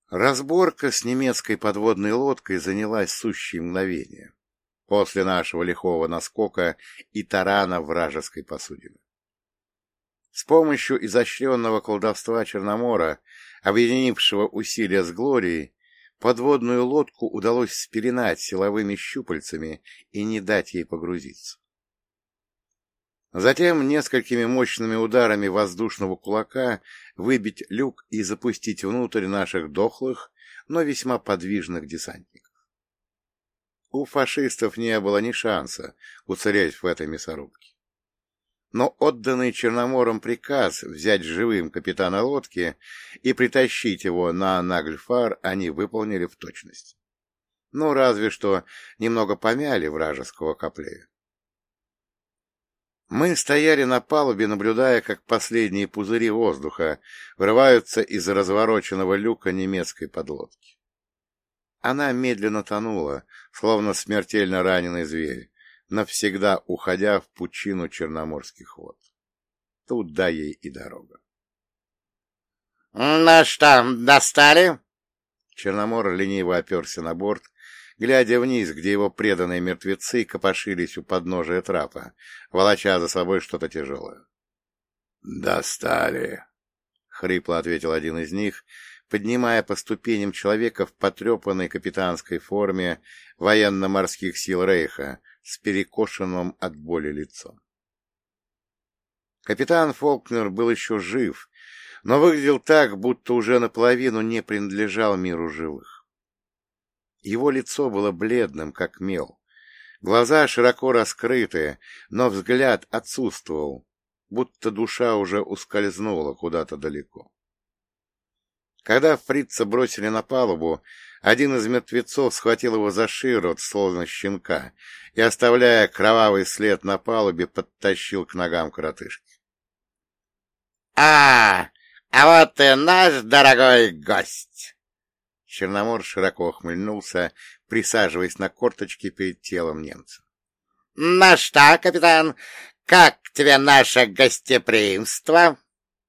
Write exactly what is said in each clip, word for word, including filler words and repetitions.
Разборка с немецкой подводной лодкой занялась сущие мгновения после нашего лихого наскока и тарана вражеской посудины. С помощью изощренного колдовства Черномора, объединившего усилия с Глорией, подводную лодку удалось спеленать силовыми щупальцами и не дать ей погрузиться. Затем несколькими мощными ударами воздушного кулака выбить люк и запустить внутрь наших дохлых, но весьма подвижных десантников. У фашистов не было ни шанса уцелеть в этой мясорубке. Но отданный Черномором приказ взять живым капитана лодки и притащить его на Нагльфар они выполнили в точности. Ну, разве что немного помяли вражеского коплея. Мы стояли на палубе, наблюдая, как последние пузыри воздуха вырываются из развороченного люка немецкой подлодки. Она медленно тонула, словно смертельно раненый зверь, навсегда уходя в пучину черноморских вод. Туда ей и дорога. — Ну что, достали? Черномор лениво оперся на борт, глядя вниз, где его преданные мертвецы копошились у подножия трапа, волоча за собой что-то тяжелое. — Достали, — хрипло ответил один из них, поднимая по ступеням человека в потрепанной капитанской форме военно-морских сил Рейха с перекошенным от боли лицом. Капитан Фолкнер был еще жив, но выглядел так, будто уже наполовину не принадлежал миру живых. Его лицо было бледным, как мел, глаза широко раскрыты, но взгляд отсутствовал, будто душа уже ускользнула куда-то далеко. Когда фрица бросили на палубу, один из мертвецов схватил его за шиворот, словно щенка, и, оставляя кровавый след на палубе, подтащил к ногам коротышки. — А, а вот и наш дорогой гость! Черномор широко ухмыльнулся, присаживаясь на корточки перед телом немца. — Ну что, капитан, как тебе наше гостеприимство?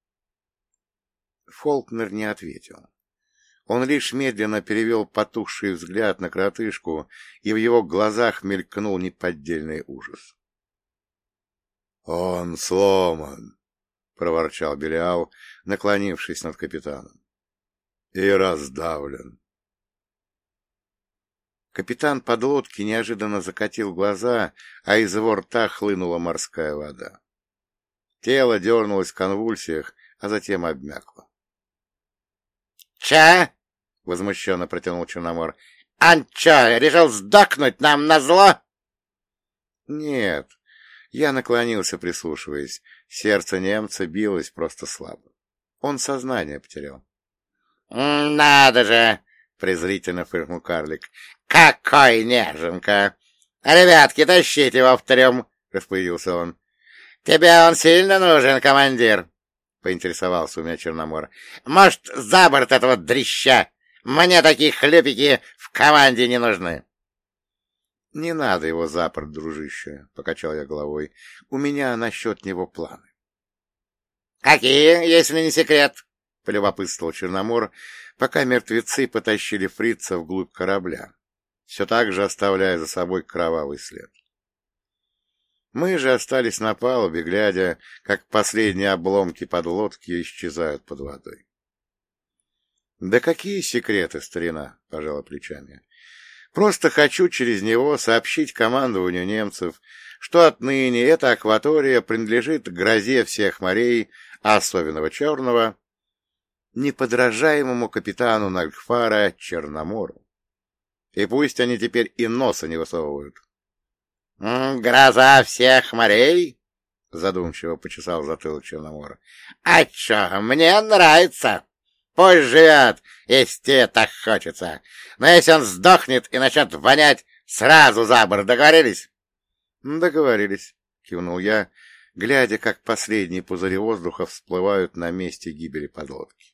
Фолкнер не ответил. Он лишь медленно перевел потухший взгляд на коротышку, и в его глазах мелькнул неподдельный ужас. — Он сломан, — проворчал Белиал, наклонившись над капитаном. — И раздавлен. Капитан подлодки неожиданно закатил глаза, а из его рта хлынула морская вода. Тело дернулось в конвульсиях, а затем обмякло. — Ча? — возмущенно протянул Черномор. — Он чё, решил сдохнуть нам назло? — Нет. Я наклонился, прислушиваясь. Сердце немца билось просто слабо. Он сознание потерял. — Надо же! — презрительно фыркнул карлик. — Какой неженка! Ребятки, тащите его в трюм! — распорядился он. — Тебе он сильно нужен, командир? — поинтересовался у меня Черномор. — Может, за борт этого дрища? Мне такие хлюпики в команде не нужны. — Не надо его за борт, дружище, — покачал я головой. — У меня насчет него планы. — Какие, если не секрет? — полюбопытствовал Черномор, пока мертвецы потащили фрица вглубь корабля, все так же оставляя за собой кровавый след. Мы же остались на палубе, глядя, как последние обломки подлодки исчезают под водой. — Да какие секреты, старина, — пожала плечами. — Просто хочу через него сообщить командованию немцев, что отныне эта акватория принадлежит грозе всех морей, а особенного Черного, неподражаемому капитану Нагльфара Черномору. И пусть они теперь и носа не высовывают. — Гроза всех морей? — задумчиво почесал затылок Черномора. — А чё, мне нравится. Пусть живет, если тебе так хочется. Но если он сдохнет и начнет вонять, сразу за борт. Договорились? — Договорились, — кивнул я, глядя, как последние пузыри воздуха всплывают на месте гибели подлодки.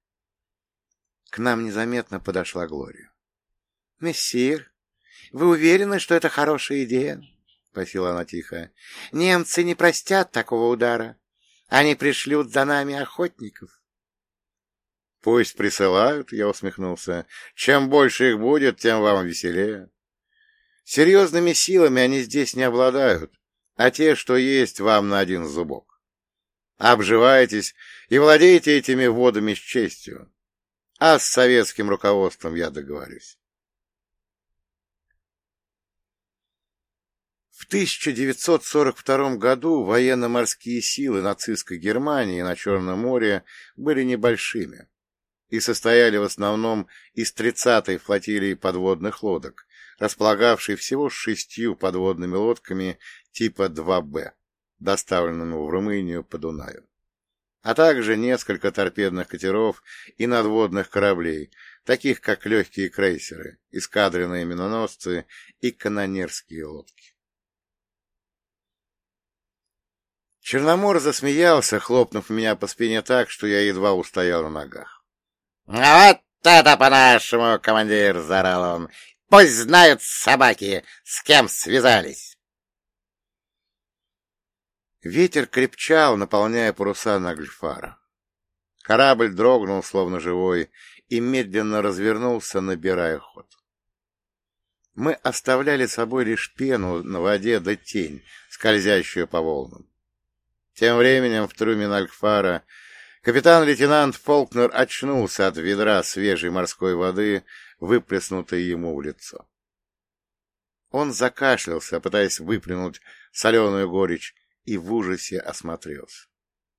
К нам незаметно подошла Глория. — Мессир, вы уверены, что это хорошая идея? — спросила она тихо. — Немцы не простят такого удара. Они пришлют за нами охотников. Пусть присылают, — я усмехнулся. Чем больше их будет, тем вам веселее. Серьезными силами они здесь не обладают, а те, что есть, вам на один зубок. Обживайтесь и владейте этими водами с честью. А с советским руководством я договорюсь. В тысяча девятьсот сорок втором году военно-морские силы нацистской Германии на Черном море были небольшими и состояли в основном из тридцатой флотилии подводных лодок, располагавшей всего шестью подводными лодками типа два бэ, доставленными в Румынию по Дунаю, а также несколько торпедных катеров и надводных кораблей, таких как легкие крейсеры, эскадренные миноносцы и канонерские лодки. Черномор засмеялся, хлопнув меня по спине так, что я едва устоял на ногах. — Вот это по-нашему, командир! — заорал он. — Пусть знают собаки, с кем связались! Ветер крепчал, наполняя паруса Нагльфара. Корабль дрогнул, словно живой, и медленно развернулся, набирая ход. Мы оставляли собой лишь пену на воде да тень, скользящую по волнам. Тем временем в трюме Нагльфара капитан-лейтенант Фолкнер очнулся от ведра свежей морской воды, выплеснутой ему в лицо. Он закашлялся, пытаясь выплюнуть соленую горечь, и в ужасе осмотрелся.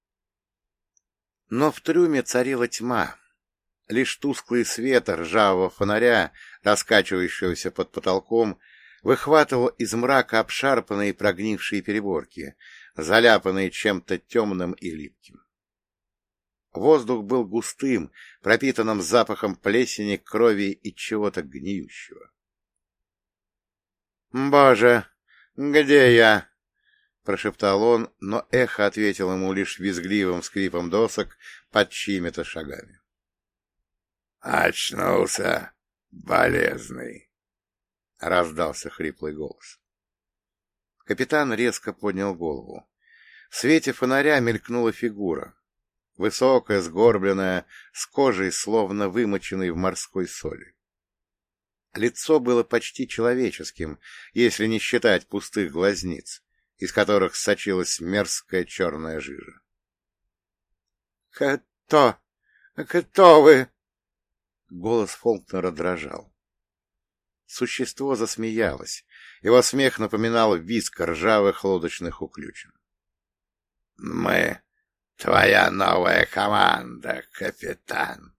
Но в трюме царила тьма. Лишь тусклый свет ржавого фонаря, раскачивающегося под потолком, выхватывал из мрака обшарпанные прогнившие переборки, заляпанные чем-то темным и липким. Воздух был густым, пропитанным запахом плесени, крови и чего-то гниющего. «Боже, где я?» — прошептал он, но эхо ответило ему лишь визгливым скрипом досок под чьими-то шагами. «Очнулся, болезный!» — раздался хриплый голос. Капитан резко поднял голову. В свете фонаря мелькнула фигура. Высокая, сгорбленная, с кожей, словно вымоченной в морской соли. Лицо было почти человеческим, если не считать пустых глазниц, из которых сочилась мерзкая черная жижа. — Кто? Кто вы? Голос Фолкнера дрожал. Существо засмеялось. Его смех напоминал визг ржавых лодочных уключен. — Мы — твоя новая команда, капитан.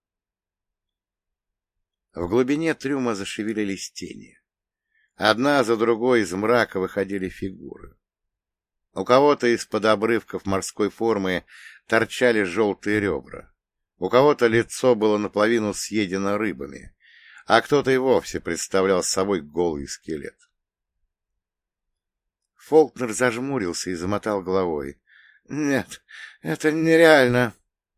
В глубине трюма зашевелились тени. Одна за другой из мрака выходили фигуры. У кого-то из-под обрывков морской формы торчали желтые ребра. У кого-то лицо было наполовину съедено рыбами, а кто-то и вовсе представлял собой голый скелет. Фолкнер зажмурился и замотал головой. — Нет, это нереально.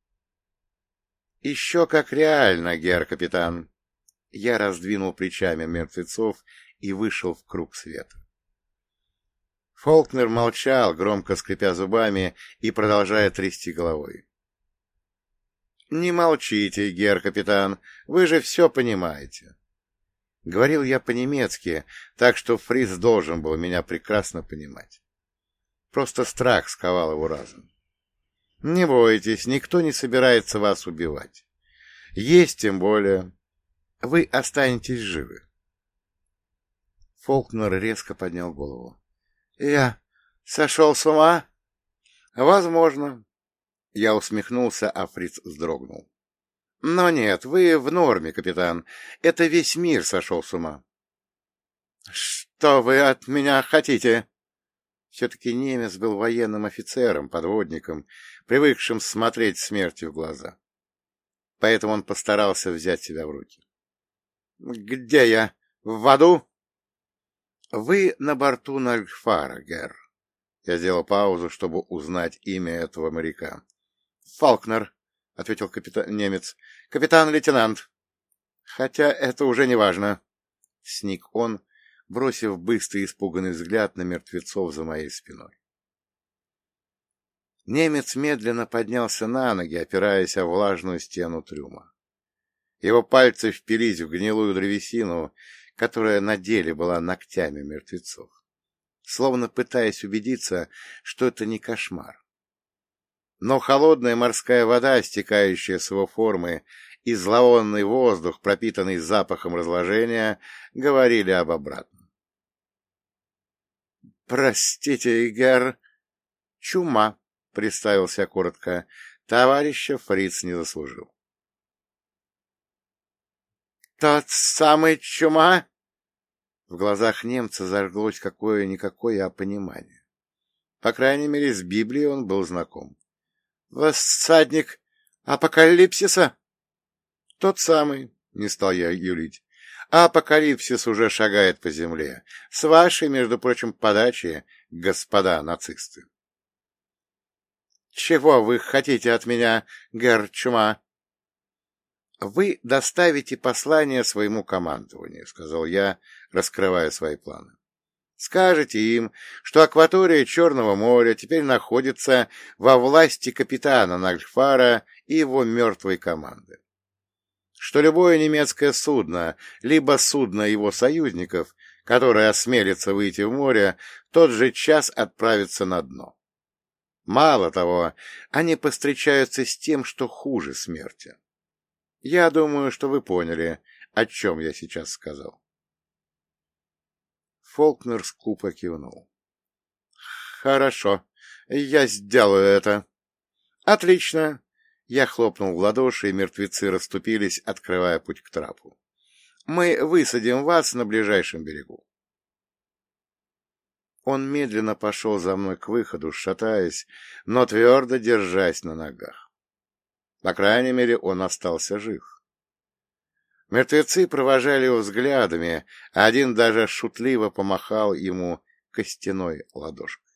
— Еще как реально, герр-капитан. Я раздвинул плечами мертвецов и вышел в круг света. Фолкнер молчал, громко скрипя зубами и продолжая трясти головой. — Не молчите, герр-капитан, вы же все понимаете. Говорил я по-немецки, так что фриц должен был меня прекрасно понимать. Просто страх сковал его разум. Не бойтесь, никто не собирается вас убивать. Есть тем более. Вы останетесь живы. Фолкнер резко поднял голову. — Я сошел с ума? — Возможно. Я усмехнулся, а фриц вздрогнул. — Но нет, вы в норме, капитан. Это весь мир сошел с ума. — Что вы от меня хотите? Все-таки немец был военным офицером, подводником, привыкшим смотреть смерти в глаза. Поэтому он постарался взять себя в руки. — Где я? В аду? — Вы на борту Нагльфара, герр. Я сделал паузу, чтобы узнать имя этого моряка. — Фолкнер, — ответил капитан немец. — Капитан-лейтенант. — Хотя это уже не важно. Сник он, бросив быстрый испуганный взгляд на мертвецов за моей спиной. Немец медленно поднялся на ноги, опираясь о влажную стену трюма. Его пальцы впились в гнилую древесину, которая на деле была ногтями мертвецов, словно пытаясь убедиться, что это не кошмар. Но холодная морская вода, стекающая с его формы, и зловонный воздух, пропитанный запахом разложения, говорили об обратном. — Простите, Игер, чума, — представился коротко, — товарища фриц не заслужил. — Тот самый чума? В глазах немца зажглось какое-никакое опонимание. По крайней мере, с Библией он был знаком. — Воссадник апокалипсиса? — Тот самый, — не стал я юлить. — Апокалипсис уже шагает по земле. С вашей, между прочим, подачи, господа нацисты. — Чего вы хотите от меня, герр Чума? — Вы доставите послание своему командованию, — сказал я, раскрывая свои планы. Скажете им, что акватория Черного моря теперь находится во власти капитана Нагфара и его мертвой команды. Что любое немецкое судно, либо судно его союзников, которое осмелится выйти в море, в тот же час отправится на дно. Мало того, они повстречаются с тем, что хуже смерти. Я думаю, что вы поняли, о чем я сейчас сказал. Фолкнер скупо кивнул. — Хорошо, я сделаю это. — Отлично. Я хлопнул в ладоши, и мертвецы расступились, открывая путь к трапу. — Мы высадим вас на ближайшем берегу. Он медленно пошел за мной к выходу, шатаясь, но твердо держась на ногах. По крайней мере, он остался жив. Мертвецы провожали его взглядами, а один даже шутливо помахал ему костяной ладошкой.